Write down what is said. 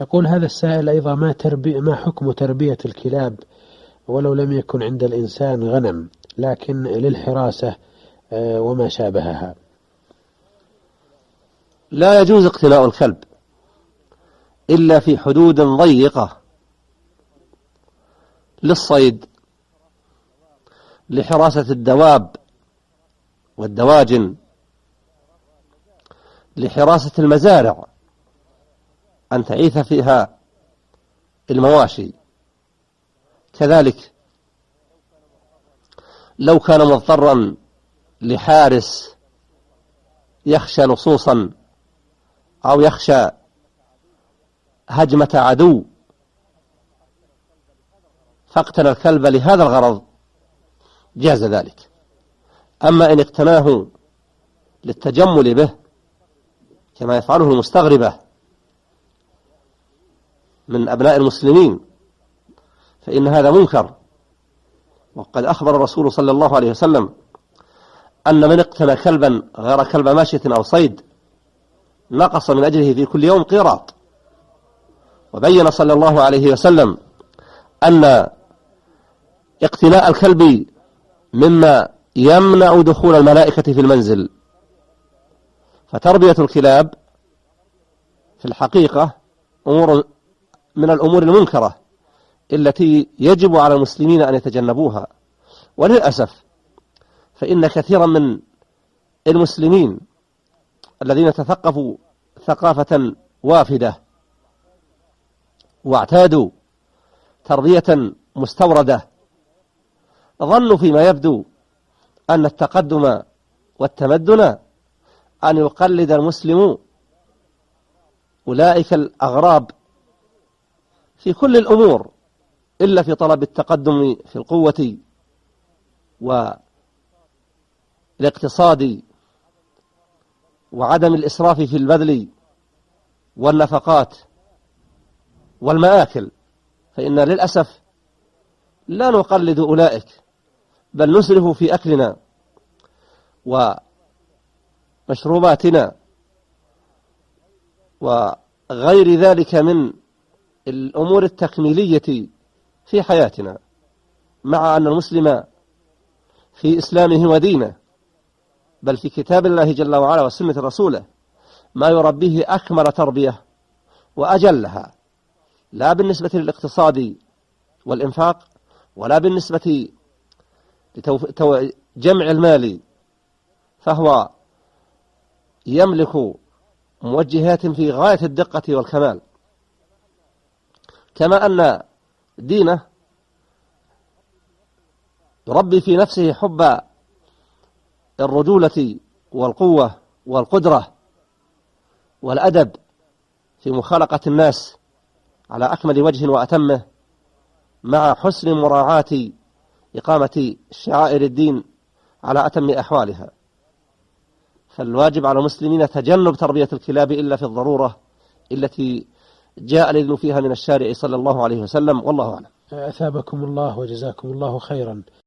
يقول هذا السائل أيضا ما حكم تربية الكلاب ولو لم يكن عند الإنسان غنم لكن للحراسة وما شابهها؟ لا يجوز اقتناء الكلب إلا في حدود ضيقة، للصيد، لحراسة الدواب والدواجن، لحراسة المزارع أن تعيث فيها المواشي. كذلك لو كان مضطرا لحارس يخشى لصوصا أو يخشى هجمة عدو فاقتنى الكلب لهذا الغرض جاز ذلك. أما إن اقتناه للتجمل به كما يفعله المستغربة من أبناء المسلمين فإن هذا منكر. وقد أخبر الرسول صلى الله عليه وسلم أن من اقتنى كلبا غير كلب ماشية أو صيد نقص من أجره في كل يوم قيراط. وبين صلى الله عليه وسلم أن اقتناء الكلب مما يمنع دخول الملائكة في المنزل. فتربية الكلاب في الحقيقة أمور من الأمور المنكرة التي يجب على المسلمين أن يتجنبوها. وللأسف فإن كثيرا من المسلمين الذين تثقفوا ثقافة وافدة واعتادوا تربية مستوردة ظنوا فيما يبدو أن التقدم والتمدن أن يقلد المسلم أولئك الأغراب في كل الأمور إلا في طلب التقدم في القوة والاقتصاد وعدم الإسراف في البذل والنفقات والمآكل. فإن للأسف لا نقلد أولئك بل نسرف في أكلنا ومشروباتنا وغير ذلك من الأمور التكميلية في حياتنا، مع أن المسلم في إسلامه ودينه بل في كتاب الله جل وعلا وسنة رسوله ما يربيه أكمل تربية وأجلها، لا بالنسبة للاقتصاد والإنفاق ولا بالنسبة لجمع المال، فهو يملك موجهات في غاية الدقة والكمال. كما أن دينه يربي في نفسه حب الرجولة والقوة والقدرة والأدب في مخالقة الناس على أكمل وجه وأتمه، مع حسن مراعاة إقامة شعائر الدين على أتم أحوالها. فالواجب على المسلمين تجنب تربية الكلاب إلا في الضرورة التي جاء الإذن فيها من الشارع صلى الله عليه وسلم، والله أعلم. أثابكم الله وجزاكم الله خيرا.